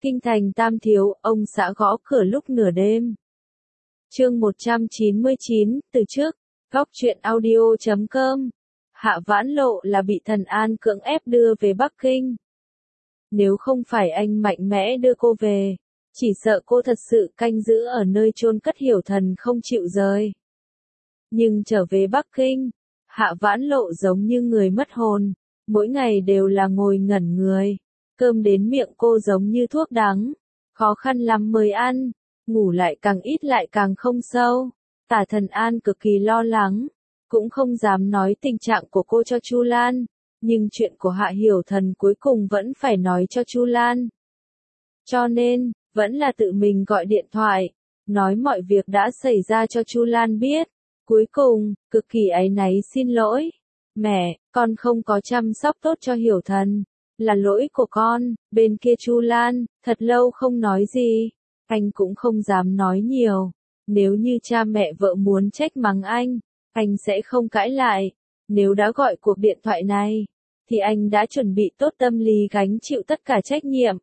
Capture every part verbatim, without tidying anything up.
Kinh thành Tam Thiếu, ông xã gõ cửa lúc nửa đêm. Chương một trăm chín mươi chín, từ trước, góc truyện audio chấm com. Hạ Vãn Lộ là bị Thần An cưỡng ép đưa về Bắc Kinh. Nếu không phải anh mạnh mẽ đưa cô về, chỉ sợ cô thật sự canh giữ ở nơi chôn cất Hiểu Thần không chịu rời. Nhưng trở về Bắc Kinh, Hạ Vãn Lộ giống như người mất hồn, mỗi ngày đều là ngồi ngẩn người, cơm đến miệng cô giống như thuốc đắng, khó khăn lắm mới ăn, ngủ lại càng ít lại càng không sâu. Tả Thần An cực kỳ lo lắng, cũng không dám nói tình trạng của cô cho Chu Lan, nhưng chuyện của Hạ Hiểu Thần cuối cùng vẫn phải nói cho Chu Lan. Cho nên, vẫn là tự mình gọi điện thoại, nói mọi việc đã xảy ra cho Chu Lan biết. Cuối cùng, cực kỳ áy náy xin lỗi. Mẹ, con không có chăm sóc tốt cho Hiểu Thần, là lỗi của con. Bên kia Chu Lan, thật lâu không nói gì, anh cũng không dám nói nhiều. Nếu như cha mẹ vợ muốn trách mắng anh, anh sẽ không cãi lại. Nếu đã gọi cuộc điện thoại này, thì anh đã chuẩn bị tốt tâm lý gánh chịu tất cả trách nhiệm.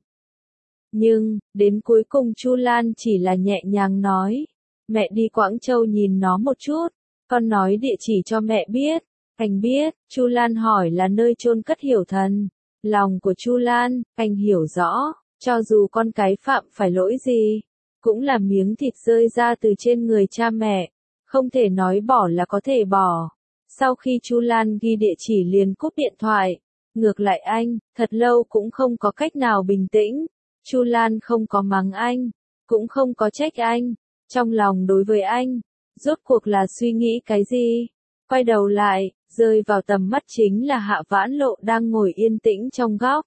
Nhưng, đến cuối cùng Chu Lan chỉ là nhẹ nhàng nói, mẹ đi Quảng Châu nhìn nó một chút, con nói địa chỉ cho mẹ biết. Anh biết, Chu Lan hỏi là nơi chôn cất Hiểu Thần. Lòng của Chu Lan, anh hiểu rõ, cho dù con cái phạm phải lỗi gì, cũng là miếng thịt rơi ra từ trên người cha mẹ, không thể nói bỏ là có thể bỏ. Sau khi Chu Lan ghi địa chỉ liền cúp điện thoại, ngược lại anh, thật lâu cũng không có cách nào bình tĩnh. Chu Lan không có mắng anh, cũng không có trách anh, trong lòng đối với anh, rốt cuộc là suy nghĩ cái gì? Quay đầu lại, rơi vào tầm mắt chính là Hạ Vãn Lộ đang ngồi yên tĩnh trong góc.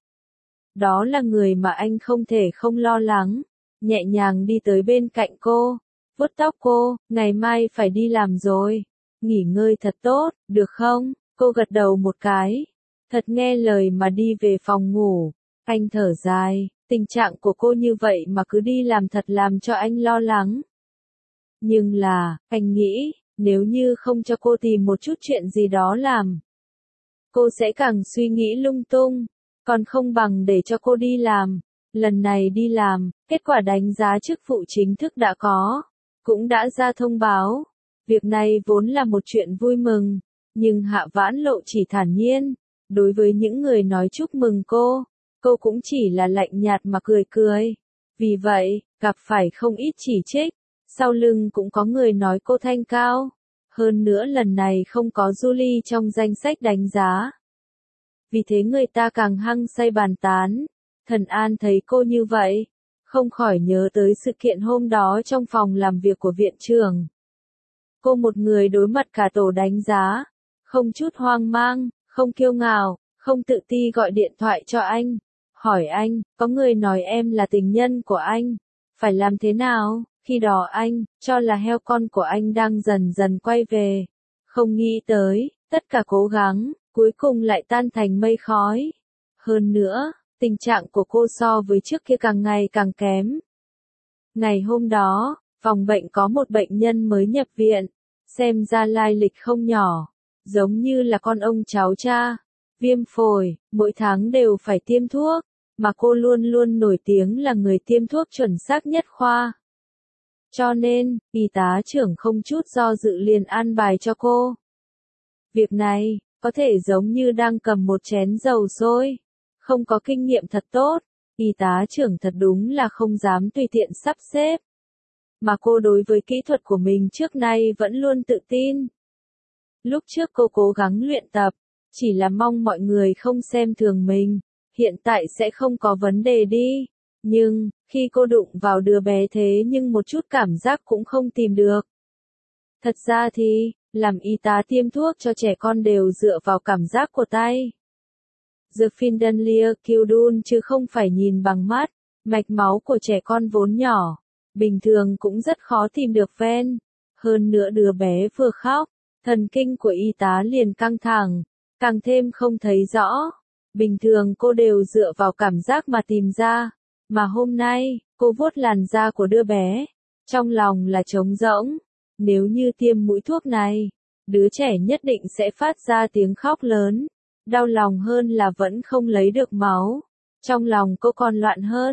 Đó là người mà anh không thể không lo lắng, nhẹ nhàng đi tới bên cạnh cô, vuốt tóc cô, ngày mai phải đi làm rồi, nghỉ ngơi thật tốt, được không? Cô gật đầu một cái, thật nghe lời mà đi về phòng ngủ. Anh thở dài, tình trạng của cô như vậy mà cứ đi làm thật làm cho anh lo lắng. Nhưng là, anh nghĩ, nếu như không cho cô tìm một chút chuyện gì đó làm, cô sẽ càng suy nghĩ lung tung, còn không bằng để cho cô đi làm. Lần này đi làm, kết quả đánh giá chức vụ chính thức đã có, cũng đã ra thông báo. Việc này vốn là một chuyện vui mừng, nhưng Hạ Vãn Lộ chỉ thản nhiên, đối với những người nói chúc mừng cô, cô cũng chỉ là lạnh nhạt mà cười cười. Vì vậy, gặp phải không ít chỉ trích, sau lưng cũng có người nói cô thanh cao. Hơn nữa lần này không có Julie trong danh sách đánh giá. Vì thế người ta càng hăng say bàn tán. Thần An thấy cô như vậy, không khỏi nhớ tới sự kiện hôm đó trong phòng làm việc của viện trưởng. Cô một người đối mặt cả tổ đánh giá, không chút hoang mang, không kiêu ngạo, không tự ti gọi điện thoại cho anh, hỏi anh, có người nói em là tình nhân của anh, phải làm thế nào? Khi đó anh, cho là heo con của anh đang dần dần quay về. Không nghĩ tới, tất cả cố gắng, cuối cùng lại tan thành mây khói. Hơn nữa, tình trạng của cô so với trước kia càng ngày càng kém. Ngày hôm đó, phòng bệnh có một bệnh nhân mới nhập viện, xem ra lai lịch không nhỏ, giống như là con ông cháu cha, viêm phổi, mỗi tháng đều phải tiêm thuốc, mà cô luôn luôn nổi tiếng là người tiêm thuốc chuẩn xác nhất khoa. Cho nên, y tá trưởng không chút do dự liền an bài cho cô. Việc này, có thể giống như đang cầm một chén dầu sôi, không có kinh nghiệm thật tốt, y tá trưởng thật đúng là không dám tùy tiện sắp xếp. Mà cô đối với kỹ thuật của mình trước nay vẫn luôn tự tin. Lúc trước cô cố gắng luyện tập, chỉ là mong mọi người không xem thường mình, hiện tại sẽ không có vấn đề đi. Nhưng, khi cô đụng vào đứa bé thế nhưng một chút cảm giác cũng không tìm được. Thật ra thì, làm y tá tiêm thuốc cho trẻ con đều dựa vào cảm giác của tay. The Findenlier Kildun chứ không phải nhìn bằng mắt, mạch máu của trẻ con vốn nhỏ, bình thường cũng rất khó tìm được ven. Hơn nữa đứa bé vừa khóc, thần kinh của y tá liền căng thẳng, càng thêm không thấy rõ. Bình thường cô đều dựa vào cảm giác mà tìm ra. Mà hôm nay, cô vuốt làn da của đứa bé, trong lòng là trống rỗng. Nếu như tiêm mũi thuốc này, đứa trẻ nhất định sẽ phát ra tiếng khóc lớn. Đau lòng hơn là vẫn không lấy được máu. Trong lòng cô còn loạn hơn.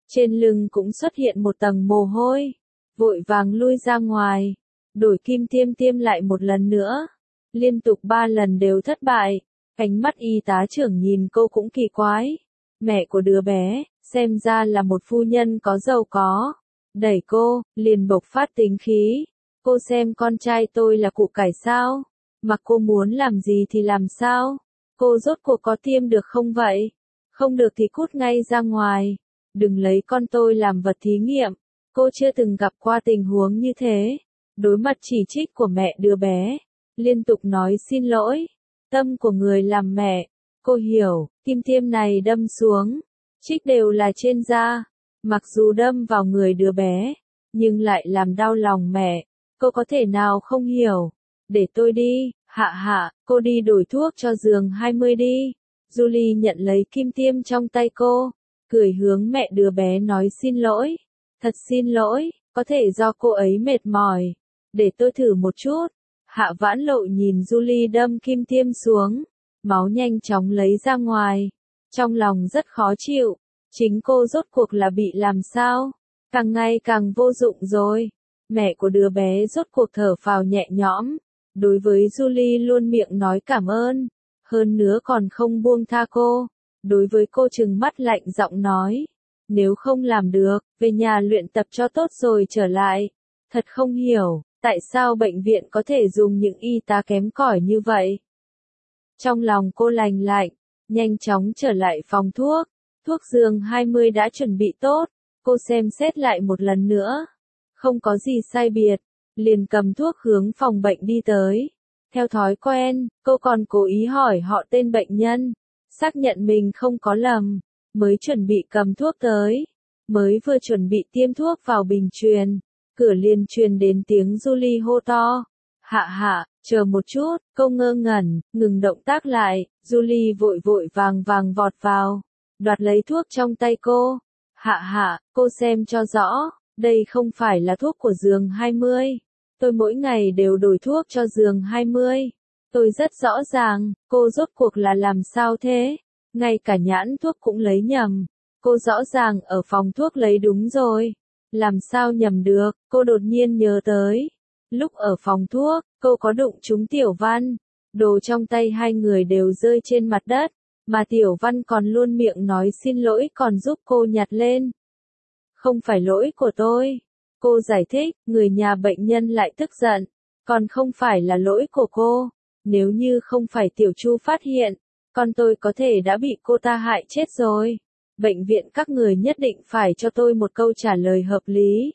Trên lưng cũng xuất hiện một tầng mồ hôi, vội vàng lui ra ngoài, đổi kim tiêm tiêm lại một lần nữa. Liên tục ba lần đều thất bại, ánh mắt y tá trưởng nhìn cô cũng kỳ quái. Mẹ của đứa bé, xem ra là một phu nhân có giàu có. Đẩy cô, liền bộc phát tính khí. Cô xem con trai tôi là củ cải sao? Mặc cô muốn làm gì thì làm sao? Cô rốt cuộc có tiêm được không vậy? Không được thì cút ngay ra ngoài. Đừng lấy con tôi làm vật thí nghiệm. Cô chưa từng gặp qua tình huống như thế. Đối mặt chỉ trích của mẹ đứa bé, liên tục nói xin lỗi. Tâm của người làm mẹ, cô hiểu, kim tiêm này đâm xuống, trích đều là trên da. Mặc dù đâm vào người đứa bé, nhưng lại làm đau lòng mẹ. Cô có thể nào không hiểu? Để tôi đi, hạ hạ, cô đi đổi thuốc cho giường hai mươi đi. Julie nhận lấy kim tiêm trong tay cô, cười hướng mẹ đứa bé nói xin lỗi. Thật xin lỗi, có thể do cô ấy mệt mỏi. Để tôi thử một chút. Hạ Vãn Lộ nhìn Julie đâm kim tiêm xuống, máu nhanh chóng lấy ra ngoài. Trong lòng rất khó chịu, chính cô rốt cuộc là bị làm sao? Càng ngày càng vô dụng rồi. Mẹ của đứa bé rốt cuộc thở phào nhẹ nhõm, đối với Julie luôn miệng nói cảm ơn, hơn nữa còn không buông tha cô. Đối với cô trừng mắt lạnh giọng nói, nếu không làm được, về nhà luyện tập cho tốt rồi trở lại. Thật không hiểu, tại sao bệnh viện có thể dùng những y tá kém cỏi như vậy? Trong lòng cô lành lạnh, nhanh chóng trở lại phòng thuốc. Thuốc giường hai mươi đã chuẩn bị tốt, cô xem xét lại một lần nữa. Không có gì sai biệt, liền cầm thuốc hướng phòng bệnh đi tới. Theo thói quen, cô còn cố ý hỏi họ tên bệnh nhân, xác nhận mình không có lầm, mới chuẩn bị cầm thuốc tới. Mới vừa chuẩn bị tiêm thuốc vào bình truyền, cửa liền truyền đến tiếng Julie hô to. Hạ hạ, chờ một chút, cô ngơ ngẩn, ngừng động tác lại. Julie vội vội vàng vàng vọt vào, đoạt lấy thuốc trong tay cô. Hạ hạ, cô xem cho rõ, đây không phải là thuốc của giường hai mươi. Tôi mỗi ngày đều đổi thuốc cho giường hai mươi. Tôi rất rõ ràng, cô rốt cuộc là làm sao thế? Ngay cả nhãn thuốc cũng lấy nhầm. Cô rõ ràng ở phòng thuốc lấy đúng rồi. Làm sao nhầm được? Cô đột nhiên nhớ tới. Lúc ở phòng thuốc, cô có đụng trúng Tiểu Văn. Đồ trong tay hai người đều rơi trên mặt đất, mà Tiểu Văn còn luôn miệng nói xin lỗi còn giúp cô nhặt lên. Không phải lỗi của tôi. Cô giải thích, người nhà bệnh nhân lại tức giận. Còn không phải là lỗi của cô. Nếu như không phải Tiểu Chu phát hiện, con tôi có thể đã bị cô ta hại chết rồi. Bệnh viện các người nhất định phải cho tôi một câu trả lời hợp lý.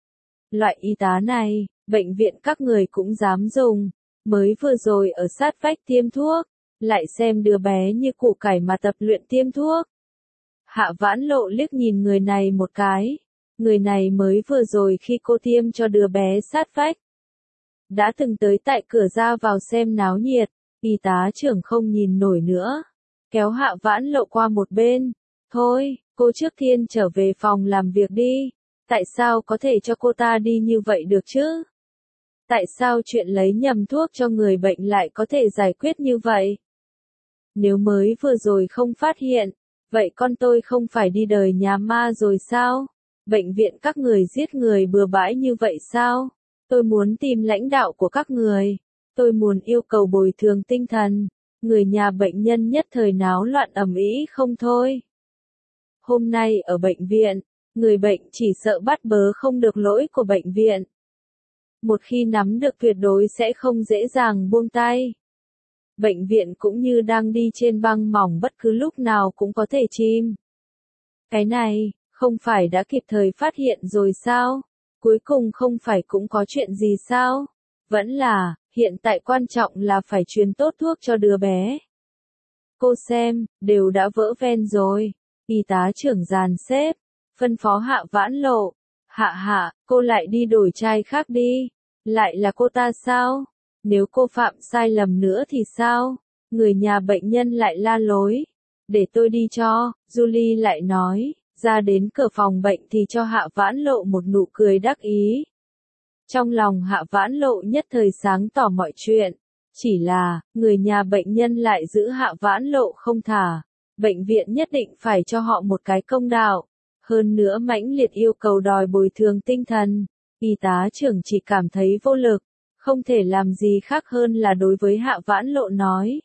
Loại y tá này, bệnh viện các người cũng dám dùng. Mới vừa rồi ở sát vách tiêm thuốc, lại xem đứa bé như củ cải mà tập luyện tiêm thuốc. Hạ Vãn Lộ liếc nhìn người này một cái. Người này mới vừa rồi khi cô tiêm cho đứa bé sát vách, đã từng tới tại cửa ra vào xem náo nhiệt. Y tá trưởng không nhìn nổi nữa, kéo Hạ Vãn Lộ qua một bên. Thôi, cô trước tiên trở về phòng làm việc đi. Tại sao có thể cho cô ta đi như vậy được chứ? Tại sao chuyện lấy nhầm thuốc cho người bệnh lại có thể giải quyết như vậy? Nếu mới vừa rồi không phát hiện, vậy con tôi không phải đi đời nhà ma rồi sao? Bệnh viện các người giết người bừa bãi như vậy sao? Tôi muốn tìm lãnh đạo của các người. Tôi muốn yêu cầu bồi thường tinh thần. Người nhà bệnh nhân nhất thời náo loạn ầm ĩ không thôi. Hôm nay ở bệnh viện, người bệnh chỉ sợ bắt bớ không được lỗi của bệnh viện. Một khi nắm được tuyệt đối sẽ không dễ dàng buông tay. Bệnh viện cũng như đang đi trên băng mỏng, bất cứ lúc nào cũng có thể chìm. Cái này, không phải đã kịp thời phát hiện rồi sao? Cuối cùng không phải cũng có chuyện gì sao? Vẫn là, hiện tại quan trọng là phải truyền tốt thuốc cho đứa bé. Cô xem, đều đã vỡ ven rồi. Y tá trưởng dàn xếp, phân phó Hạ Vãn Lộ. Hạ hạ, cô lại đi đổi chai khác đi. Lại là cô ta sao? Nếu cô phạm sai lầm nữa thì sao? Người nhà bệnh nhân lại la lối. Để tôi đi cho, Julie lại nói. Ra đến cửa phòng bệnh thì cho Hạ Vãn Lộ một nụ cười đắc ý. Trong lòng Hạ Vãn Lộ nhất thời sáng tỏ mọi chuyện. Chỉ là, người nhà bệnh nhân lại giữ Hạ Vãn Lộ không thả. Bệnh viện nhất định phải cho họ một cái công đạo. hơn nữa mãnh liệt yêu cầu đòi bồi thường tinh thần. Y tá trưởng chỉ cảm thấy vô lực, không thể làm gì khác hơn là đối với Hạ Vãn Lộ nói.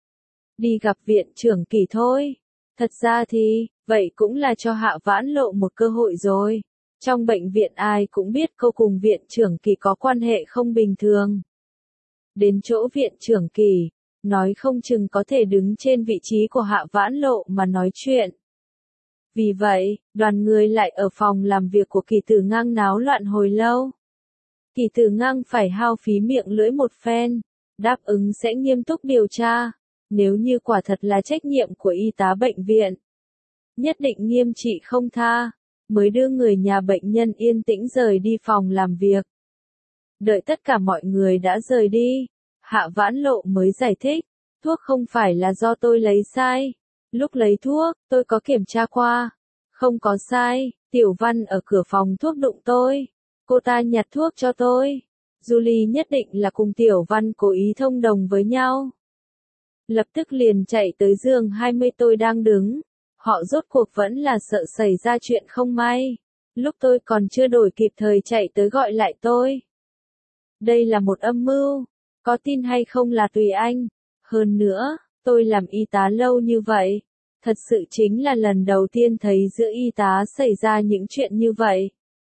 Đi gặp viện trưởng Kỳ thôi. Thật ra thì, vậy cũng là cho Hạ Vãn Lộ một cơ hội rồi. Trong bệnh viện ai cũng biết cô cùng viện trưởng Kỳ có quan hệ không bình thường. Đến chỗ viện trưởng Kỳ, nói không chừng có thể đứng trên vị trí của Hạ Vãn Lộ mà nói chuyện. Vì vậy, đoàn người lại ở phòng làm việc của Kỳ Tử Ngang náo loạn hồi lâu. Kỳ Tử Ngang phải hao phí miệng lưỡi một phen, đáp ứng sẽ nghiêm túc điều tra, nếu như quả thật là trách nhiệm của y tá bệnh viện. Nhất định nghiêm trị không tha, mới đưa người nhà bệnh nhân yên tĩnh rời đi phòng làm việc. Đợi tất cả mọi người đã rời đi, Hạ Vãn Lộ mới giải thích, thuốc không phải là do tôi lấy sai. Lúc lấy thuốc, tôi có kiểm tra qua. Không có sai, Tiểu Văn ở cửa phòng thuốc đụng tôi. Cô ta nhặt thuốc cho tôi. Julie nhất định là cùng Tiểu Văn cố ý thông đồng với nhau. Lập tức liền chạy tới giường hai mươi tôi đang đứng. Họ rốt cuộc vẫn là sợ xảy ra chuyện không may. Lúc tôi còn chưa đổi kịp thời chạy tới gọi lại tôi. Đây là một âm mưu. Có tin hay không là tùy anh. Hơn nữa, tôi làm y tá lâu như vậy. Thật sự chính là lần đầu tiên thấy giữa y tá xảy ra những chuyện như vậy.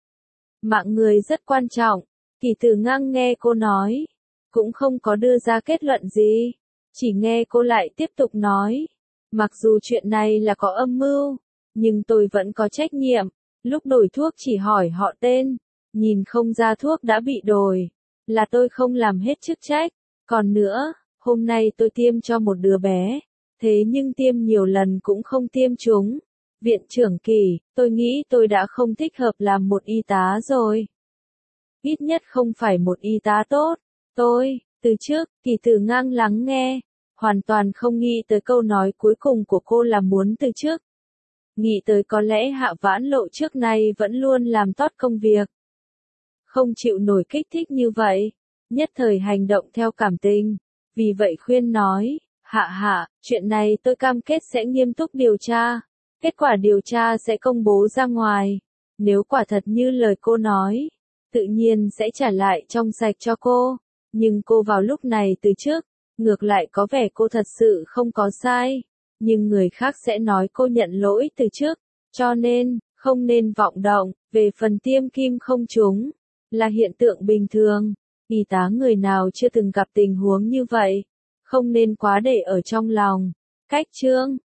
Mạng người rất quan trọng. Kỳ Tử Ngang nghe cô nói, cũng không có đưa ra kết luận gì. Chỉ nghe cô lại tiếp tục nói. Mặc dù chuyện này là có âm mưu, nhưng tôi vẫn có trách nhiệm. Lúc đổi thuốc chỉ hỏi họ tên, nhìn không ra thuốc đã bị đổi. Là tôi không làm hết chức trách. Còn nữa, hôm nay tôi tiêm cho một đứa bé. Thế nhưng tiêm nhiều lần cũng không tiêm chúng. Viện trưởng Kỳ, tôi nghĩ tôi đã không thích hợp làm một y tá rồi. Ít nhất không phải một y tá tốt. Tôi, từ trước, Kỳ Tử Ngang lắng nghe. Hoàn toàn không nghĩ tới câu nói cuối cùng của cô là muốn từ chức. Nghĩ tới có lẽ Hạ Vãn Lộ trước nay vẫn luôn làm tốt công việc. Không chịu nổi kích thích như vậy. Nhất thời hành động theo cảm tình. Vì vậy khuyên nói, Hạ Hạ, chuyện này tôi cam kết sẽ nghiêm túc điều tra. Kết quả điều tra sẽ công bố ra ngoài. Nếu quả thật như lời cô nói, tự nhiên sẽ trả lại trong sạch cho cô. Nhưng cô vào lúc này từ trước, ngược lại có vẻ cô thật sự không có sai. Nhưng người khác sẽ nói cô nhận lỗi từ trước. Cho nên, không nên vọng động. Về phần tiêm kim không trúng, là hiện tượng bình thường. Y tá người nào chưa từng gặp tình huống như vậy, không nên quá để ở trong lòng. Cách chương